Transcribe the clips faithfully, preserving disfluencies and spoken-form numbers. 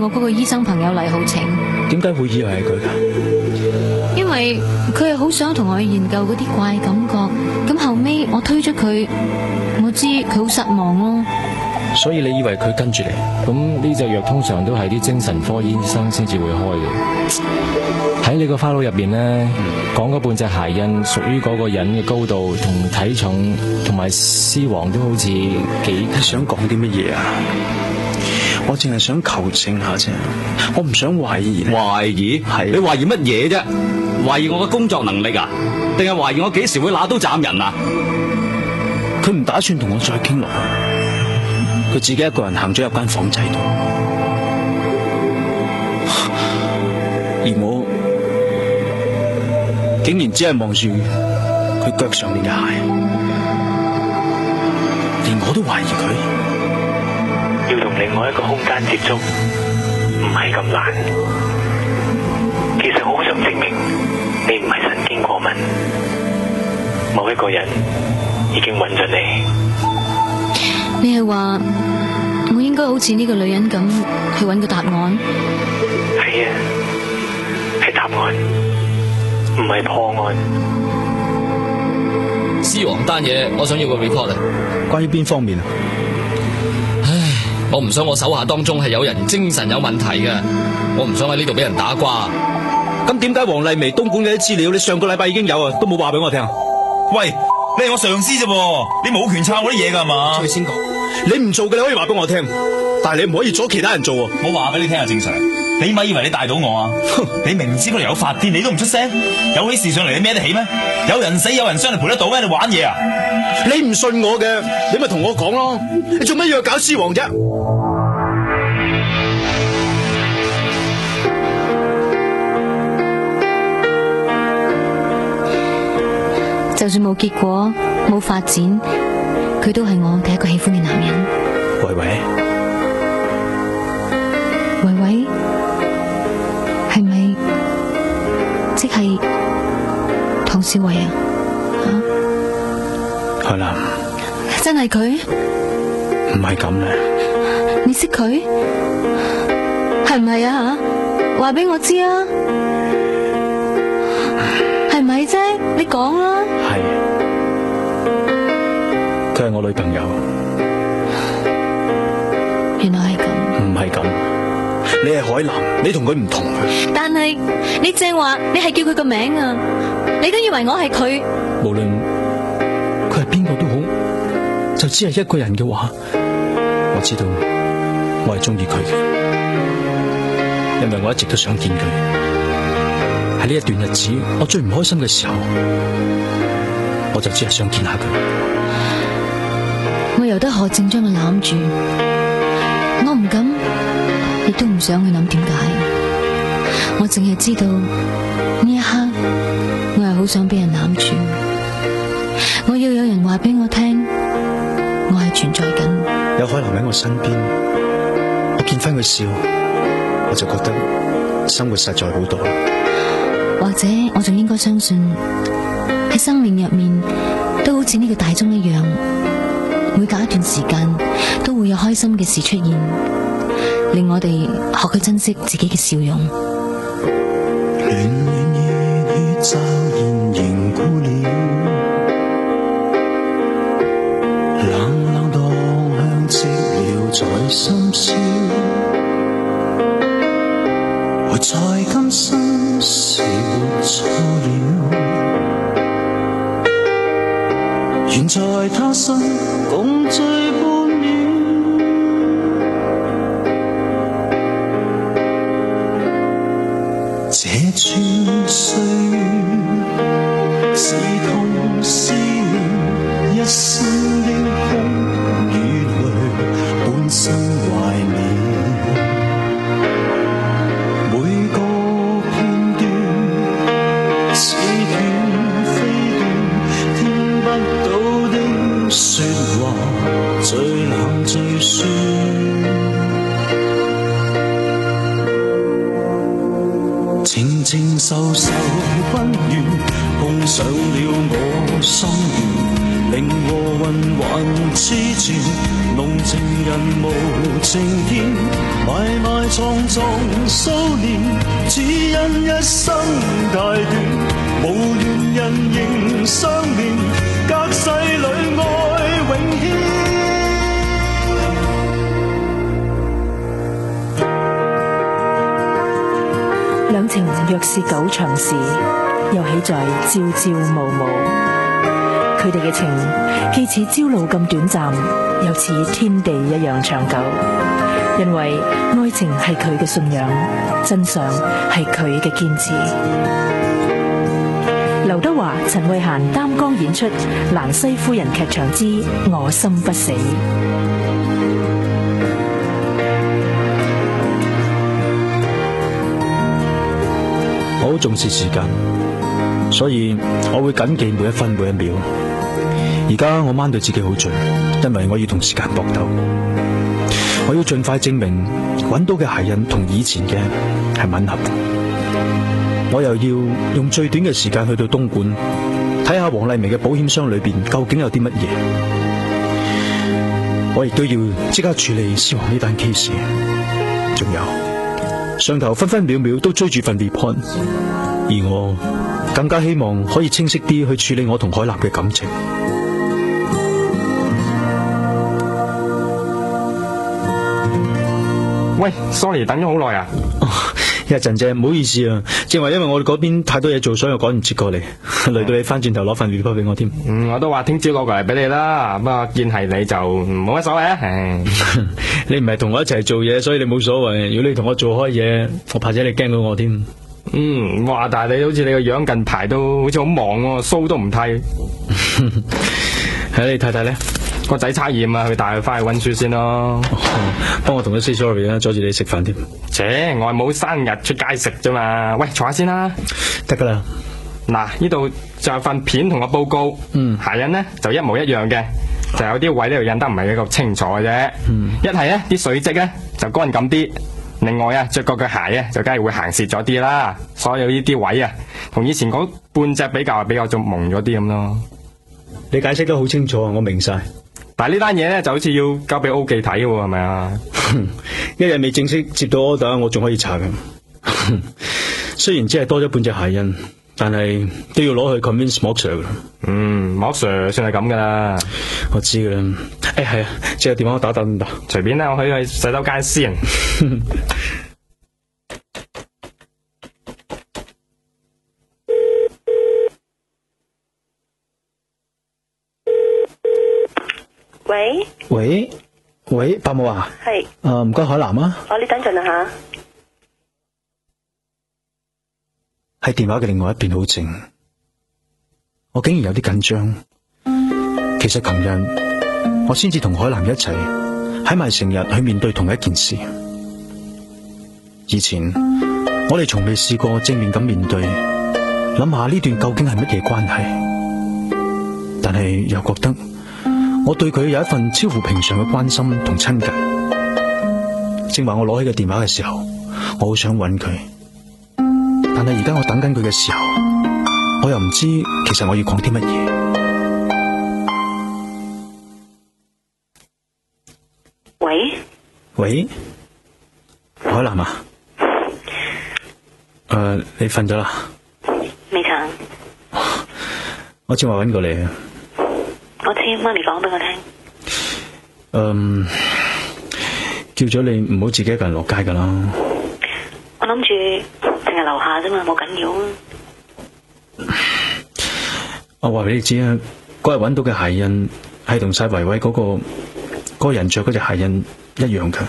我嗰個醫生朋友黎浩晴。 點解會以為係佢㗎？ 因為佢係好想同我研究嗰啲怪感覺，咁後尾我推咗佢，我知佢好失望咯。 所以你以為佢跟住你？ 咁呢隻藥通常都係啲精神科醫生先至會開嘅。喺你個花腦入邊呢，講嗰半隻鞋印屬於嗰個人嘅高度同體重同埋屍黃都好似幾。 你想講啲乜嘢啊？我淨係想求證下啫，我唔想懷疑。 懷疑？ 係你懷疑乜嘢啫？懷疑我嘅工作能力啊？定係懷疑我幾時會拿刀斬人啊？ 佢唔打算同我再傾落去，佢自己一個人行咗入間房仔度，而我竟然只係望住佢腳上面嘅鞋，連我都懷疑佢。 要同另外一個空間接觸唔係咁難，其實我好想證明你唔係神經過敏，某一個人已經揾咗你。 你係話我應該好似呢個女人咁去揾個答案？ 係啊，係答案，唔係破案。 屍黃單嘢，我想要個 report 啊！ 關於邊方面啊？ 我唔想我手下當中係有人精神有問題嘅，我唔想喺呢度俾人打瓜。 咁點解黃麗薇東莞嘅啲資料你上個禮拜已經有啊，都冇話俾我聽？ 喂，你係我上司啫，你冇權抄我啲嘢噶係嘛？ 再先講，你唔做嘅你可以話俾我聽，但係你唔可以阻其他人做啊！ 我話俾你聽啊，正常。你咪以為你帶到我啊？你明知嗰度有發癲，你都唔出聲，有起事上嚟你孭得起咩？有人死有人傷，你賠得到咩？你玩嘢啊？ 你唔信我嘅，你咪同我講咯。你做咩要去搞屍黃啫？ 就算冇結果冇發展，佢都係我第一個喜歡嘅男人。 維維， 維維係咪即係唐少偉啊？ 海南， 真係佢？ 唔係咁咧。 你識佢？係唔係啊？吓，話俾我知啊！係咪啫？你講啦。 係，佢係我女朋友。 原來係咁。 唔係咁，你係海南，你同佢唔同。 但係你正話你係叫佢個名啊，你都以為我係佢。 無論佢係邊個都好，就只係一個人嘅話，我知道我係中意佢嘅，因為我一直都想見佢。喺呢一段日子，我最唔開心嘅時候，我就只係想見下佢。 我由得何靜將我攬住，我唔敢，亦都唔想去諗點解。我淨係知道呢一刻，我係好想俾人攬住。我要有人話俾我聽，我係存在緊。 有海南喺我身邊，我見翻佢笑，我就覺得生活實在好多。 或者我仲應該相信喺生命入面都好似呢個大鐘一樣，每隔一段時間都會有開心嘅事出現，令我哋學去珍惜自己嘅笑容。 暖暖熱血驟然凝固了，冷冷蕩向寂寥在深宵，活在今生是活錯了，願在他生共聚半秒，這串歲月是痛是妙，一生的哭與淚半生懷緬，每個片段似斷非斷，聽不到的說話最冷最酸，靜靜受受不願，碰上了我心願， 靈和魂還痴纏，濃情人無情見，埋埋藏藏數年，只因一生太短，無緣人仍相戀，隔世裏愛永牽。 兩情若是久長時，又豈在朝朝暮暮。佢哋嘅情既似朝露咁短暫，又似天地一樣長久。因為愛情係佢嘅信仰，真相係佢嘅堅持。劉德華、陳慧嫻擔綱演出《蘭西夫人劇場之我心不死》。 我好重視時間，所以我會謹記每一分每一秒。而家我掹對自己好盡，因為我要同時間搏鬥。我要盡快證明揾到嘅鞋印同以前嘅係吻合。我又要用最短嘅時間去到東莞，睇下黃麗薇嘅保險箱裏邊究竟有啲乜嘢。我亦都要即刻處理思華呢單 case。仲有上頭分分秒秒都追住份 report， 而我更加希望可以清晰啲去處理我同海南嘅感情。 喂 ，sorry， 等咗好耐啊！ 一陣啫，唔好意思啊，正話因為我哋嗰邊太多嘢做，所以我趕唔切過嚟，累到你翻轉頭攞份 report 俾我添。 嗯，我都話聽朝攞過嚟俾你啦，不過見係你就冇乜所謂啊。唉， 你唔係同我一齊做嘢，所以你冇所謂。如果你同我做開嘢，我怕者你驚到我添。 嗯，哇！但係你好似你個樣近排都好似好忙喎，鬚都唔剃。 係你太太咧？ 個仔測驗啊，佢帶佢翻去溫書先咯。 幫我同佢 say sorry 啦，阻住你食飯添。 切，我係冇生日出街食啫嘛。喂，坐下先啦。 得噶啦。 嗱，呢度就有份片同個報告。嗯，鞋印咧就一模一樣嘅，就有啲位呢度印得唔係比較清楚嘅啫。嗯，一係咧啲水漬咧就乾咁啲，另外啊着過嘅鞋咧就梗係會行蝕咗啲啦。所有呢啲位啊，同以前嗰半隻比較，比較仲蒙咗啲咁咯。 你解釋得好清楚啊，我明晒。 但係呢單嘢咧就好似要交俾 O 記睇嘅喎，係咪啊？ 一日未正式接到 order， 我仲可以查嘅。雖然只係多咗半隻鞋印，但係都要攞去 convince 莫 Sir 噶。嗯，莫 Sir 算係咁噶啦。我知噶啦。誒係啊，借個電話我打打唔打？ 隨便啦，我可以去洗手間先。 喂喂喂，伯母啊， 係， 誒唔該海南啊， 哦你等陣啊吓，喺電話嘅另外一邊好靜，我竟然有啲緊張。其實琴日我先至同海南一齊喺埋成日去面對同一件事，以前我哋從未試過正面咁面對，諗下呢段究竟係乜嘢關係，但係又覺得我對佢有一份超乎平常嘅關心同親近。正話我攞起個電話嘅時候，我好想揾佢，但係而家我等緊佢嘅時候，我又唔知其實我要講啲乜嘢。 喂喂，海南啊，誒、呃，你瞓咗啦？ 未曾。 我正話揾過你啊。 我知，媽咪講俾我聽。 嗯，叫咗你唔好自己一個人落街噶啦。 我諗住淨係樓下啫嘛，冇緊要啊。 我話俾你知啊，嗰日揾到嘅鞋印係同晒維維嗰個嗰、嗰個人着嗰隻鞋印一樣噶。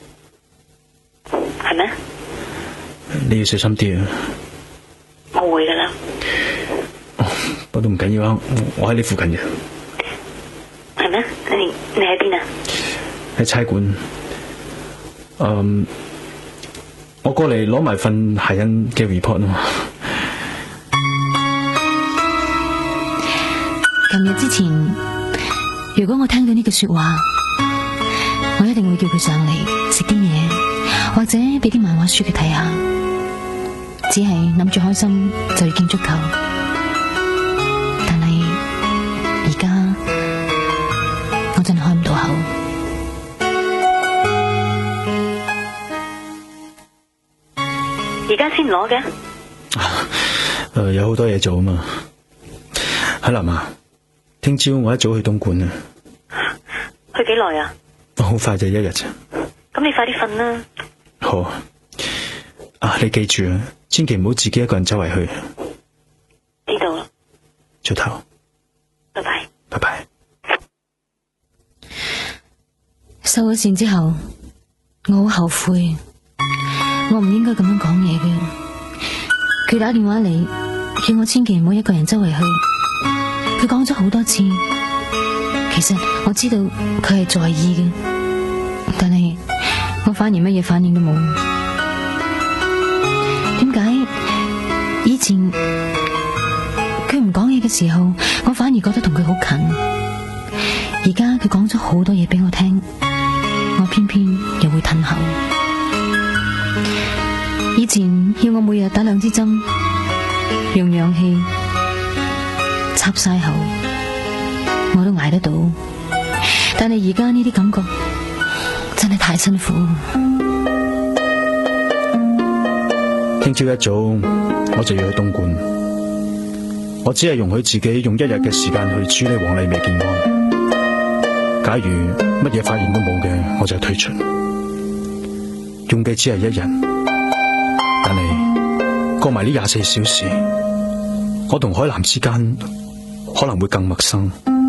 係咩？ 你要小心啲啊！ 我會噶啦。 哦，不過都唔緊要啊，我喺你附近嘅。 係咩？你你喺邊啊？ 喺差館。嗯，我過嚟攞埋份鞋印嘅 report 啊嘛。 琴日之前，如果我聽到呢句說話，我一定會叫佢上嚟食啲嘢，或者俾啲漫畫書佢睇下。只係諗住開心就要見足球，但係而家。 先唔攞嘅？ 誒，有好多嘢做啊嘛。海南啊，聽朝我一早去東莞啊。 去幾耐啊？ 我好快就一日啫。 咁你快啲瞓啦。 好啊，你記住啊，千祈唔好自己一個人周圍去。 知道啦。 早唞。 拜拜。 拜拜。 收咗線之後，我好後悔，我唔應該咁樣講嘢嘅。佢打電話嚟，叫我千祈唔好一個人周圍去。佢講咗好多次，其實我知道佢係在意嘅，但係我反而乜嘢反應都冇。點解以前佢唔講嘢嘅時候，我反而覺得同佢好近，而家佢講咗好多嘢俾我聽，我偏偏又會褪後。以前要我每日打兩支針，用氧氣插晒喉，我都捱得到。但係而家呢啲感覺真係太辛苦。 聽朝一早我就要去東莞，我只係容許自己用一日嘅時間去處理黃麗薇件案。假如乜嘢發現都冇嘅，我就退出。用嘅只係一日，但係過埋呢廿四小時，我同海南之間可能會更陌生。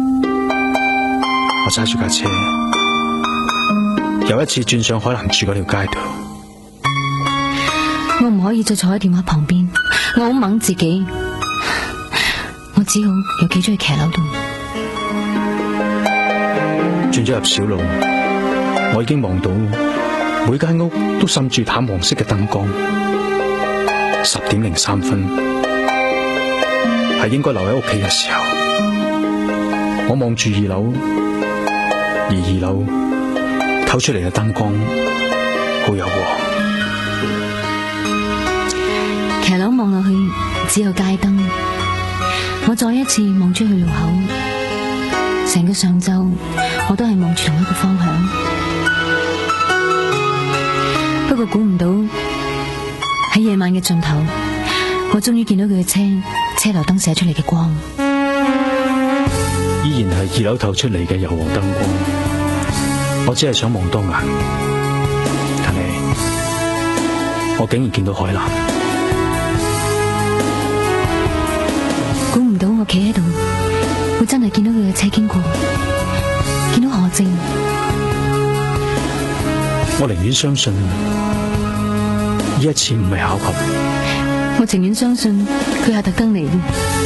我揸住架車，又一次轉上海南住嗰條街度。 我唔可以再坐喺電話旁邊，我好掹自己，我只好又企咗喺騎樓度。 轉咗入小路，我已經望到每間屋都滲住淡黃色嘅燈光。十點零三分，係應該留喺屋企嘅時候。我望住二樓，而二樓透出嚟嘅燈光好柔和。 騎樓望落去只有街燈，我再一次望出去路口，成個上晝我都係望住同一個方向。不過估唔到喺夜晚嘅盡頭，我終於見到佢嘅車車頭燈射出嚟嘅光， 依然係二樓透出嚟嘅柔和燈光。我只係想望多眼，但係我竟然見到海南。 估唔到我企喺度，會真係見到佢嘅車經過，見到何靜。 我寧願相信呢一次唔係巧合， 我情願相信佢係特登嚟嘅。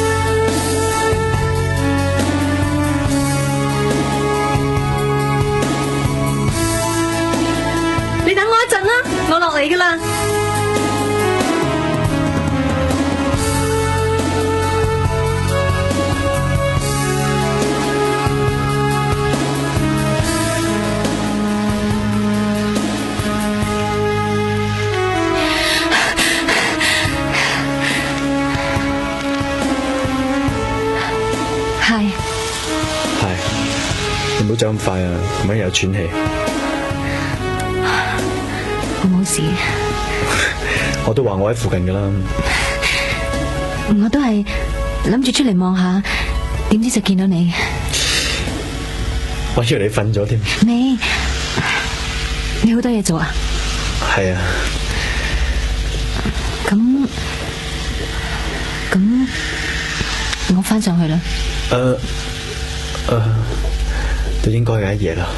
你等我一陣啦，我落嚟噶啦。 唔好走咁快啊，唔係有喘氣。 我冇事。 我都話我喺附近噶啦。 我都係諗住出嚟望下，點知就見到你。 我以為你瞓咗添。 你你好多嘢做啊？ 係啊。 咁咁，我翻上去啦。 誒誒。Uh, uh, 都應該嘅一夜啦。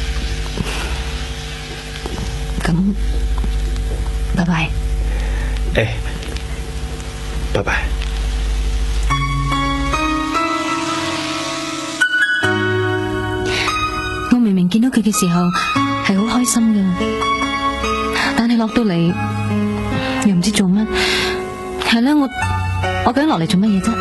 咁，拜拜。 誒，拜拜。 我明明見到佢嘅時候係好開心㗎，但係落到嚟又唔知做乜。係啦，我我究竟落嚟做乜嘢啫？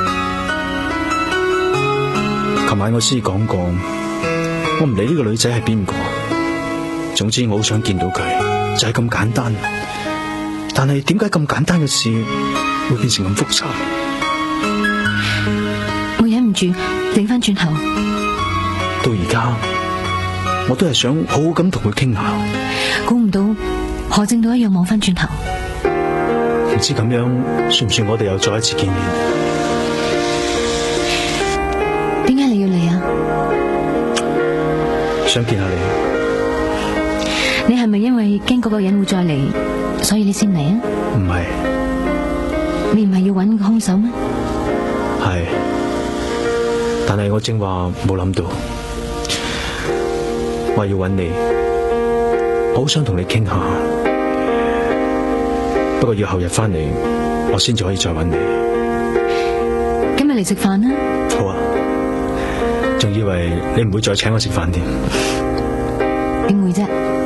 琴晚我先講過，我唔理呢個女仔係邊個，總之我好想見到佢，就係咁簡單。但係點解咁簡單嘅事會變成咁複雜？ 我忍唔住擰翻轉頭， 到而家我都係想好好咁同佢傾下。 估唔到何正都一樣望翻轉頭。 唔知咁樣算唔算我哋又再一次見面？ 點解你要嚟啊？ 想見下你。 你係咪因為驚嗰個人會再嚟，所以你先嚟啊？ 唔係。 你唔係要揾個兇手咩？ 係，但係我正話冇諗到，我要揾你，我好想同你傾下，不過要後日翻嚟，我先至可以再揾你。 今日嚟食飯啦？ 好啊，仲以為你唔會再請我食飯添。 點會啫？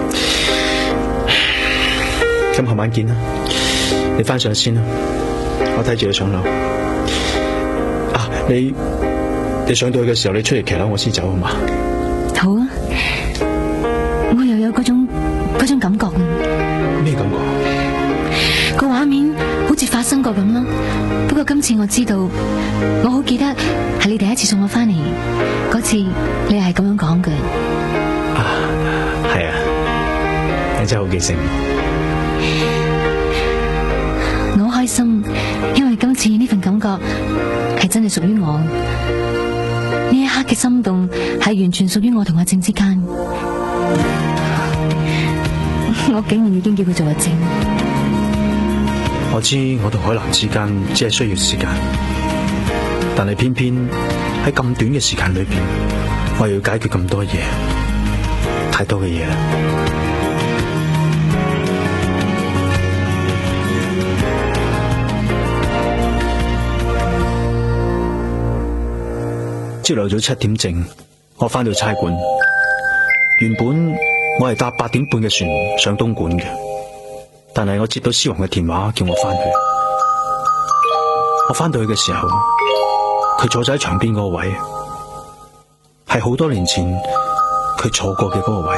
咁後晚見啦，你翻上先啦，我睇住你上樓。啊，你你上到去嘅時候，你出嚟騎樓，我先走好嘛？ 好啊，我又有嗰種嗰種感覺啊。 咩感覺？ 個畫面好似發生過咁咯。不過今次我知道，我好記得係你第一次送我翻嚟嗰次，你係咁樣講嘅。 啊，係啊，你真係好記性。 我好開心，因為今次呢份感覺係真係屬於我。呢一刻嘅心動係完全屬於我同阿正之間。我竟然已經叫佢做阿正。 我知我同海南之間只係需要時間，但係偏偏喺咁短嘅時間裏邊，我要解決咁多嘢，太多嘅嘢啦。朝頭早七點正，我翻到差館。原本我係搭八點半嘅船上東莞嘅，但係我接到獅王嘅電話，叫我翻去。我翻到去嘅時候，佢坐咗喺牆邊嗰個位，係好多年前佢坐過嘅嗰個位。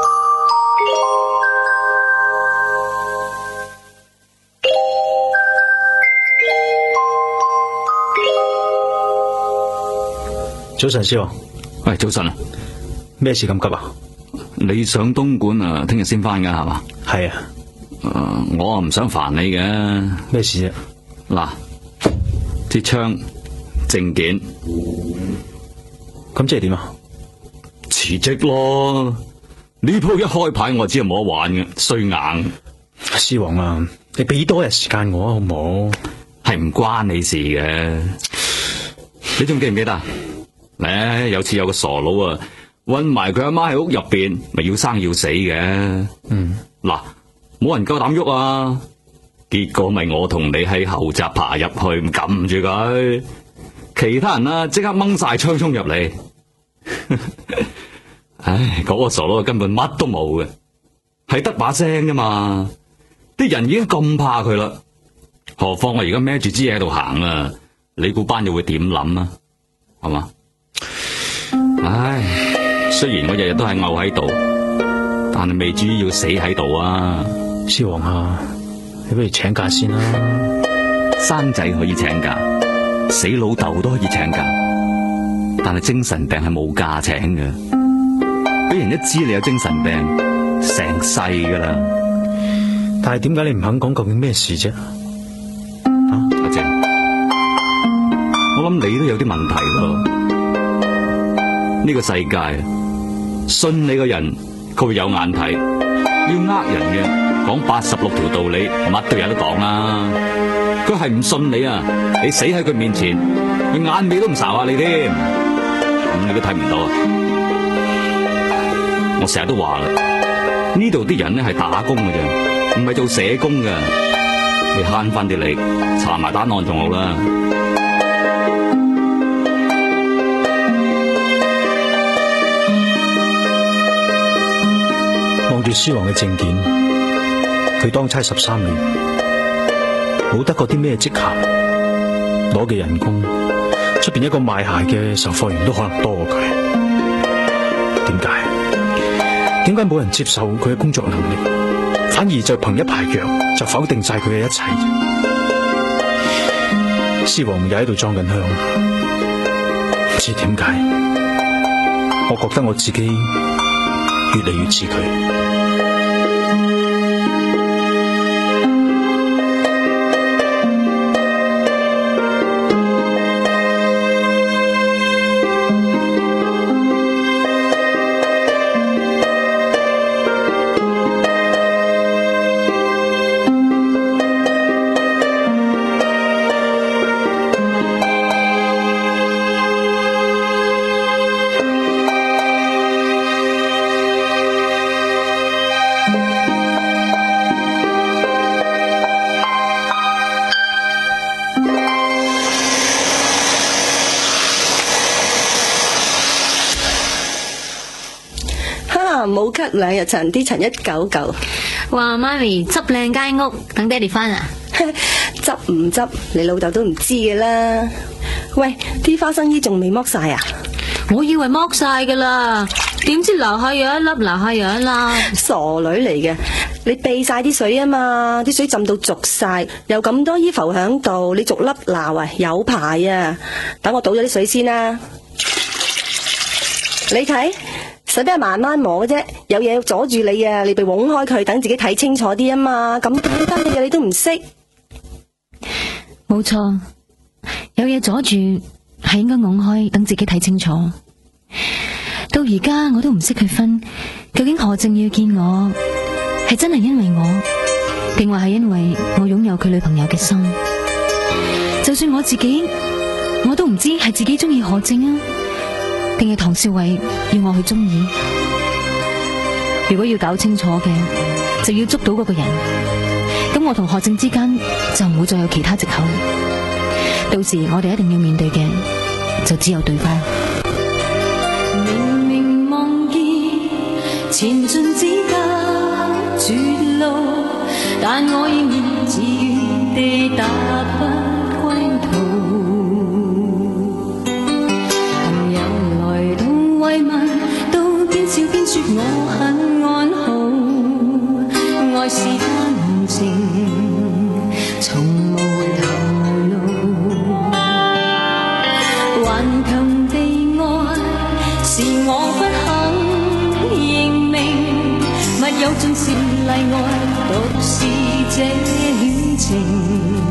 早晨，獅王。 喂，早晨啊！ 咩事咁急啊？ 你上東莞啊，聽日先翻噶係嘛？ 係啊。 誒、呃，我啊唔想煩你嘅。 咩事啫？ 嗱，支槍證件， 咁即係點啊？ 辭職咯！呢鋪一開牌我知係冇得玩嘅，衰硬。 獅王啊，你俾多日時間我好唔好？ 係唔關你事嘅。你仲記唔記得？誒，有次有個傻佬啊，韞埋佢阿媽喺屋入邊，咪要生要死嘅。 嗯， 嗱，冇人夠膽喐啊，結果咪我同你喺後閘爬入去，撳住佢，其他人啊即刻掹晒槍衝入嚟。唉，嗰個傻佬根本乜都冇嘅，係得把聲啫嘛。啲人已經咁怕佢啦，何況我而家孭住支嘢喺度行啊，你估班友會點諗啊？係嘛？唉，雖然我日日都係漚喺度，但係未至於要死喺度啊！ 獅王啊，你不如請假先啦。 生仔可以請假，死老豆都可以請假，但係精神病係冇假請嘅。俾人一知你有精神病，成世噶啦。 但係點解你唔肯講究竟咩事啫？ 啊，阿正，我諗你都有啲問題喎。呢個世界，信你嘅人佢會有眼睇，要呃人嘅講八十六條道理，乜都有得講啦。佢係唔信你啊，你死喺佢面前，佢眼尾都唔睄下你添，咁你都睇唔到啊！我成日都話啦，呢度啲人咧係打工嘅啫，唔係做社工嘅，你慳翻啲力，查埋單案仲好啦。 望住獅王嘅證件，佢當差十三年，冇得過啲咩職銜，攞嘅人工，出邊一個賣鞋嘅售貨員都可能多過佢。點解？點解冇人接受佢嘅工作能力，反而就憑一排藥就否定晒佢嘅一切？獅王又喺度裝緊香，唔知點解，我覺得我自己越嚟越似佢。 冇咳兩日塵，啲塵一嚿嚿。 話媽咪執靚間屋，等爹哋翻啊！ 執唔執，你老豆都唔知嘅啦。喂，啲花生衣仲未剝晒啊？ 我以為剝晒噶啦，點知樓下有一粒，樓下有一粒。 傻女嚟嘅，你避晒啲水啊嘛，啲水浸到濁晒，又咁多衣服響度，你逐粒鬧啊，有排啊！等我倒咗啲水先啦。你睇，使咩慢慢摸嘅啫？有嘢阻住你啊，你被拱開佢，等自己睇清楚啲啊嘛。咁簡單嘅嘢你都唔識？ 冇錯，有嘢阻住係應該拱開，等自己睇清楚。到而家我都唔識去分，究竟何靜要見我係真係因為我，定話係因為我擁有佢女朋友嘅心。就算我自己，我都唔知係自己中意何靜啊，定係唐少偉要我去中意。如果要搞清楚嘅，就要捉到嗰個人，咁我同何靜之間就唔會再有其他藉口。到時我哋一定要面對嘅就只有對方。明明望見前進只得絕路，但我仍然自願地踏不歸途。朋友來到慰問，都邊笑邊說我很安好，愛是單程從無頭路，頑強地愛是我不肯認命，密友盡是例外，獨是這戀情。